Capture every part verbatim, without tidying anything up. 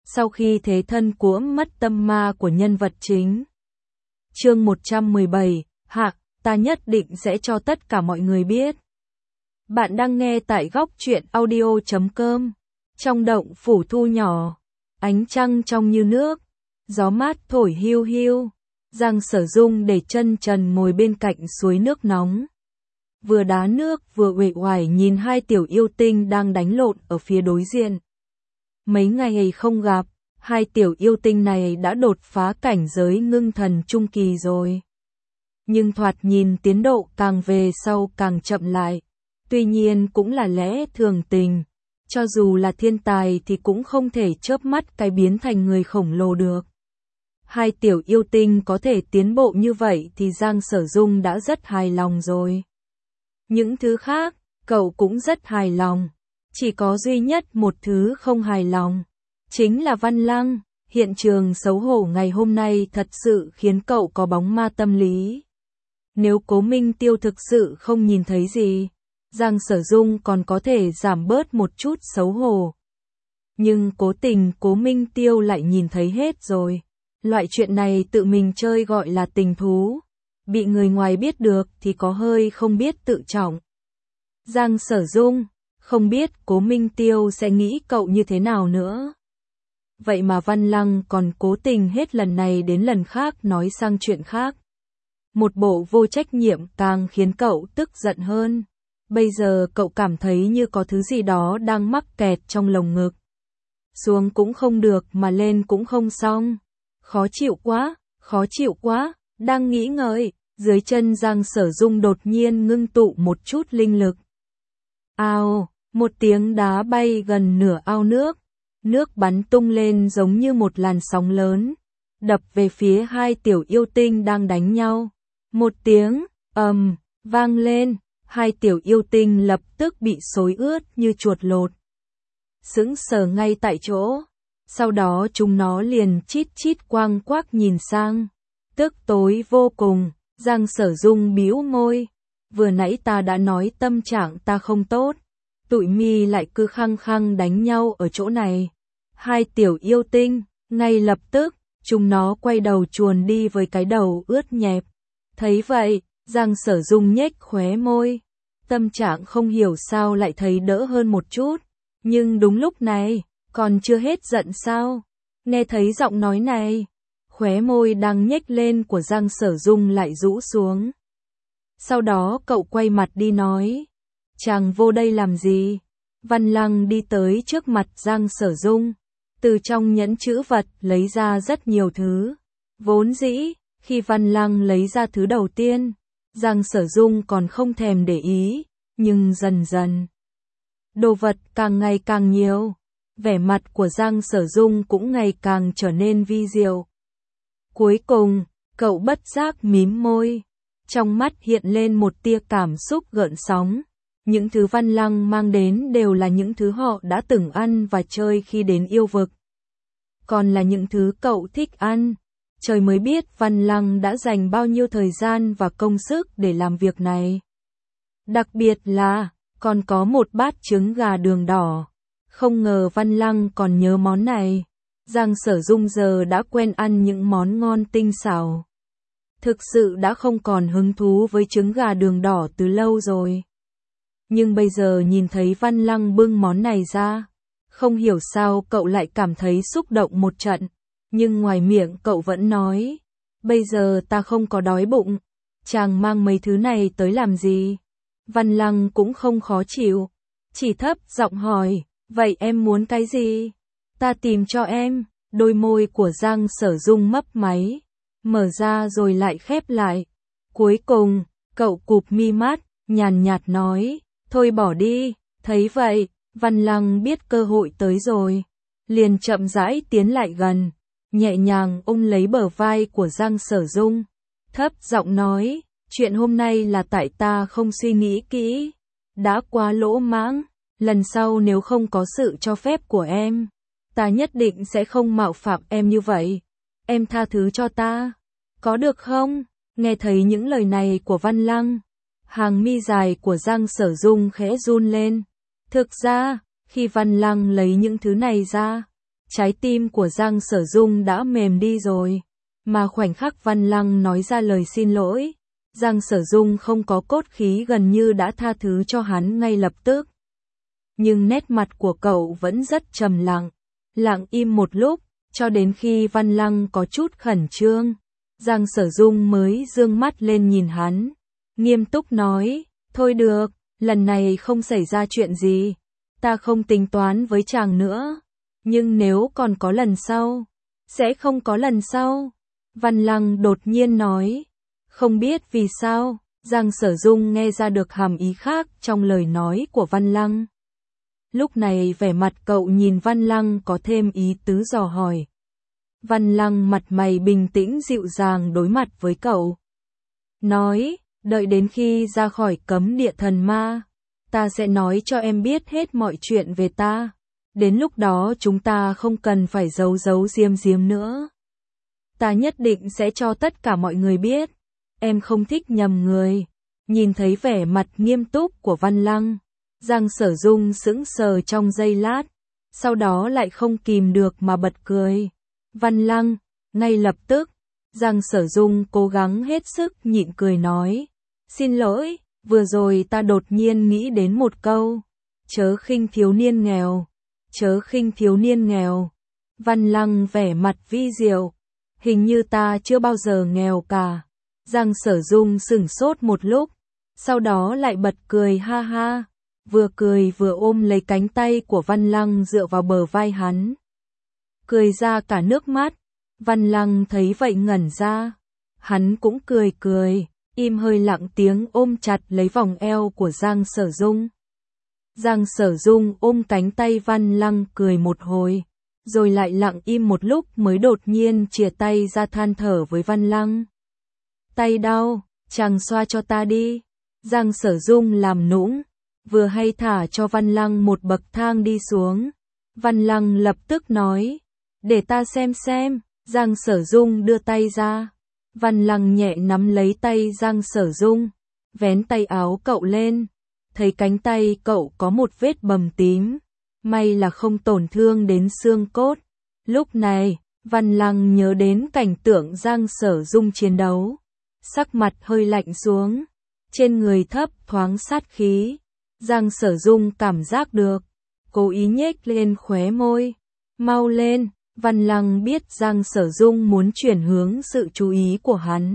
sau khi thế thân cuỗm mất tâm ma của nhân vật chính. Chương một trăm mười bảy, Hạc, ta nhất định sẽ cho tất cả mọi người biết. Bạn đang nghe tại góc truyện audio chấm com. Trong động phủ thu nhỏ, ánh trăng trong như nước, gió mát thổi hiu hiu. Giang Sở Dung để chân trần ngồi bên cạnh suối nước nóng. Vừa đá nước vừa uể oải nhìn hai tiểu yêu tinh đang đánh lộn ở phía đối diện. Mấy ngày không gặp, hai tiểu yêu tinh này đã đột phá cảnh giới ngưng thần trung kỳ rồi. Nhưng thoạt nhìn tiến độ càng về sau càng chậm lại. Tuy nhiên cũng là lẽ thường tình. Cho dù là thiên tài thì cũng không thể chớp mắt cái biến thành người khổng lồ được. Hai tiểu yêu tinh có thể tiến bộ như vậy thì Giang Sở Dung đã rất hài lòng rồi. Những thứ khác, cậu cũng rất hài lòng. Chỉ có duy nhất một thứ không hài lòng. Chính là Văn Lăng. Hiện trường xấu hổ ngày hôm nay thật sự khiến cậu có bóng ma tâm lý. Nếu Cố Minh Tiêu thực sự không nhìn thấy gì, Giang Sở Dung còn có thể giảm bớt một chút xấu hổ. Nhưng cố tình Cố Minh Tiêu lại nhìn thấy hết rồi. Loại chuyện này tự mình chơi gọi là tình thú. Bị người ngoài biết được thì có hơi không biết tự trọng. Giang Sở Dung, không biết Cố Minh Tiêu sẽ nghĩ cậu như thế nào nữa. Vậy mà Văn Lăng còn cố tình hết lần này đến lần khác nói sang chuyện khác. Một bộ vô trách nhiệm càng khiến cậu tức giận hơn. Bây giờ cậu cảm thấy như có thứ gì đó đang mắc kẹt trong lồng ngực. Xuống cũng không được mà lên cũng không xong. Khó chịu quá, khó chịu quá, đang nghĩ ngợi, dưới chân Giang Sở Dung đột nhiên ngưng tụ một chút linh lực. Ao, một tiếng đá bay gần nửa ao nước, nước bắn tung lên giống như một làn sóng lớn, đập về phía hai tiểu yêu tinh đang đánh nhau. Một tiếng, ầm, um, vang lên, hai tiểu yêu tinh lập tức bị xối ướt như chuột lột. Sững sờ ngay tại chỗ. Sau đó chúng nó liền chít chít quang quác nhìn sang. Tức tối vô cùng, Giang Sở Dung bĩu môi. Vừa nãy ta đã nói tâm trạng ta không tốt. Tụi mi lại cứ khăng khăng đánh nhau ở chỗ này. Hai tiểu yêu tinh, ngay lập tức, chúng nó quay đầu chuồn đi với cái đầu ướt nhẹp. Thấy vậy, Giang Sở Dung nhếch khóe môi. Tâm trạng không hiểu sao lại thấy đỡ hơn một chút. Nhưng đúng lúc này, còn chưa hết giận sao? Nghe thấy giọng nói này, khóe môi đang nhếch lên của Giang Sở Dung lại rũ xuống. Sau đó cậu quay mặt đi nói, chàng vô đây làm gì? Văn Lăng đi tới trước mặt Giang Sở Dung, từ trong nhẫn trữ vật lấy ra rất nhiều thứ. Vốn dĩ, khi Văn Lăng lấy ra thứ đầu tiên, Giang Sở Dung còn không thèm để ý, nhưng dần dần, đồ vật càng ngày càng nhiều. Vẻ mặt của Giang Sở Dung cũng ngày càng trở nên vi diệu. Cuối cùng, cậu bất giác mím môi. Trong mắt hiện lên một tia cảm xúc gợn sóng. Những thứ Văn Lăng mang đến đều là những thứ họ đã từng ăn và chơi khi đến yêu vực. Còn là những thứ cậu thích ăn. Trời mới biết Văn Lăng đã dành bao nhiêu thời gian và công sức để làm việc này. Đặc biệt là, còn có một bát trứng gà đường đỏ. Không ngờ Văn Lăng còn nhớ món này. Giang Sở Dung giờ đã quen ăn những món ngon tinh xảo. Thực sự đã không còn hứng thú với trứng gà đường đỏ từ lâu rồi. Nhưng bây giờ nhìn thấy Văn Lăng bưng món này ra, không hiểu sao cậu lại cảm thấy xúc động một trận. Nhưng ngoài miệng cậu vẫn nói, bây giờ ta không có đói bụng, chàng mang mấy thứ này tới làm gì? Văn Lăng cũng không khó chịu, chỉ thấp giọng hỏi, vậy em muốn cái gì? Ta tìm cho em. Đôi môi của Giang Sở Dung mấp máy, mở ra rồi lại khép lại. Cuối cùng, cậu cụp mi mắt, nhàn nhạt nói, thôi bỏ đi. Thấy vậy, Văn Lăng biết cơ hội tới rồi, liền chậm rãi tiến lại gần, nhẹ nhàng ôm lấy bờ vai của Giang Sở Dung, thấp giọng nói, chuyện hôm nay là tại ta không suy nghĩ kỹ, đã quá lỗ mãng, lần sau nếu không có sự cho phép của em, ta nhất định sẽ không mạo phạm em như vậy, em tha thứ cho ta, có được không? Nghe thấy những lời này của Văn Lăng, hàng mi dài của Giang Sở Dung khẽ run lên. Thực ra, khi Văn Lăng lấy những thứ này ra, Trái tim của Giang Sở Dung đã mềm đi rồi, mà khoảnh khắc Văn Lăng nói ra lời xin lỗi, Giang Sở Dung không có cốt khí gần như đã tha thứ cho hắn ngay lập tức. Nhưng nét mặt của cậu vẫn rất trầm lặng, lặng im một lúc, cho đến khi Văn Lăng có chút khẩn trương, Giang Sở Dung mới dương mắt lên nhìn hắn, nghiêm túc nói, thôi được, lần này không xảy ra chuyện gì, ta không tính toán với chàng nữa, nhưng nếu còn có lần sau, sẽ không có lần sau. Văn Lăng đột nhiên nói, không biết vì sao, Giang Sở Dung nghe ra được hàm ý khác trong lời nói của Văn Lăng. Lúc này vẻ mặt cậu nhìn Văn Lăng có thêm ý tứ dò hỏi. Văn Lăng mặt mày bình tĩnh dịu dàng đối mặt với cậu. Nói, đợi đến khi ra khỏi cấm địa thần ma, ta sẽ nói cho em biết hết mọi chuyện về ta. Đến lúc đó chúng ta không cần phải giấu giấu giếm giếm nữa. Ta nhất định sẽ cho tất cả mọi người biết. Em không thích nhầm người. Nhìn thấy vẻ mặt nghiêm túc của Văn Lăng, Giang Sở Dung sững sờ trong giây lát, sau đó lại không kìm được mà bật cười. Văn Lăng, ngay lập tức, Giang Sở Dung cố gắng hết sức nhịn cười nói, xin lỗi, vừa rồi ta đột nhiên nghĩ đến một câu, chớ khinh thiếu niên nghèo, chớ khinh thiếu niên nghèo. Văn Lăng vẻ mặt vi diệu, hình như ta chưa bao giờ nghèo cả. Giang Sở Dung sửng sốt một lúc, sau đó lại bật cười ha ha, vừa cười vừa ôm lấy cánh tay của Văn Lăng dựa vào bờ vai hắn. Cười ra cả nước mắt, Văn Lăng thấy vậy ngẩn ra, hắn cũng cười cười, im hơi lặng tiếng ôm chặt lấy vòng eo của Giang Sở Dung. Giang Sở Dung ôm cánh tay Văn Lăng cười một hồi, rồi lại lặng im một lúc mới đột nhiên chìa tay ra than thở với Văn Lăng. Tay đau, chàng xoa cho ta đi. Giang Sở Dung làm nũng, vừa hay thả cho Văn Lăng một bậc thang đi xuống. Văn Lăng lập tức nói, để ta xem xem. Giang Sở Dung đưa tay ra. Văn Lăng nhẹ nắm lấy tay Giang Sở Dung, vén tay áo cậu lên, thấy cánh tay cậu có một vết bầm tím, may là không tổn thương đến xương cốt. Lúc này, Văn Lăng nhớ đến cảnh tượng Giang Sở Dung chiến đấu, sắc mặt hơi lạnh xuống, trên người thấp thoáng sát khí. Giang Sở Dung cảm giác được, cố ý nhếch lên khóe môi, mau lên. Văn Lăng biết Giang Sở Dung muốn chuyển hướng sự chú ý của hắn.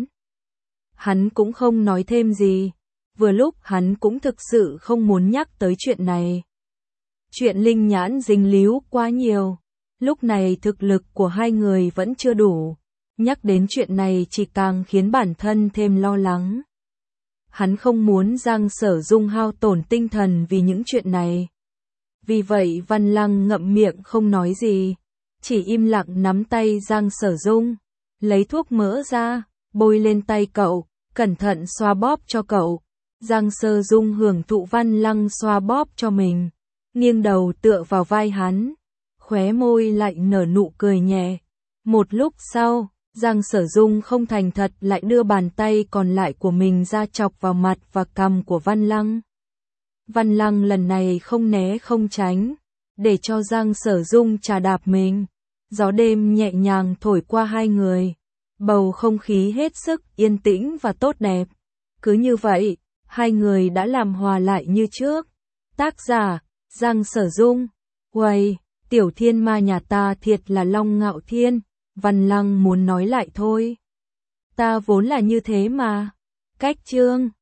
Hắn cũng không nói thêm gì, vừa lúc hắn cũng thực sự không muốn nhắc tới chuyện này. Chuyện linh nhãn dính líu quá nhiều, lúc này thực lực của hai người vẫn chưa đủ, nhắc đến chuyện này chỉ càng khiến bản thân thêm lo lắng. Hắn không muốn Giang Sở Dung hao tổn tinh thần vì những chuyện này. Vì vậy Văn Lăng ngậm miệng không nói gì, chỉ im lặng nắm tay Giang Sở Dung, lấy thuốc mỡ ra, bôi lên tay cậu, cẩn thận xoa bóp cho cậu. Giang Sở Dung hưởng thụ Văn Lăng xoa bóp cho mình, nghiêng đầu tựa vào vai hắn, khóe môi lại nở nụ cười nhẹ. Một lúc sau, Giang Sở Dung không thành thật lại đưa bàn tay còn lại của mình ra chọc vào mặt và cằm của Văn Lăng. Văn Lăng lần này không né không tránh, để cho Giang Sở Dung chà đạp mình. Gió đêm nhẹ nhàng thổi qua hai người, bầu không khí hết sức yên tĩnh và tốt đẹp. Cứ như vậy, hai người đã làm hòa lại như trước. Tác giả, Giang Sở Dung. Uầy, tiểu thiên ma nhà ta thiệt là long ngạo thiên. Văn Lăng muốn nói lại thôi. Ta vốn là như thế mà. Cách chương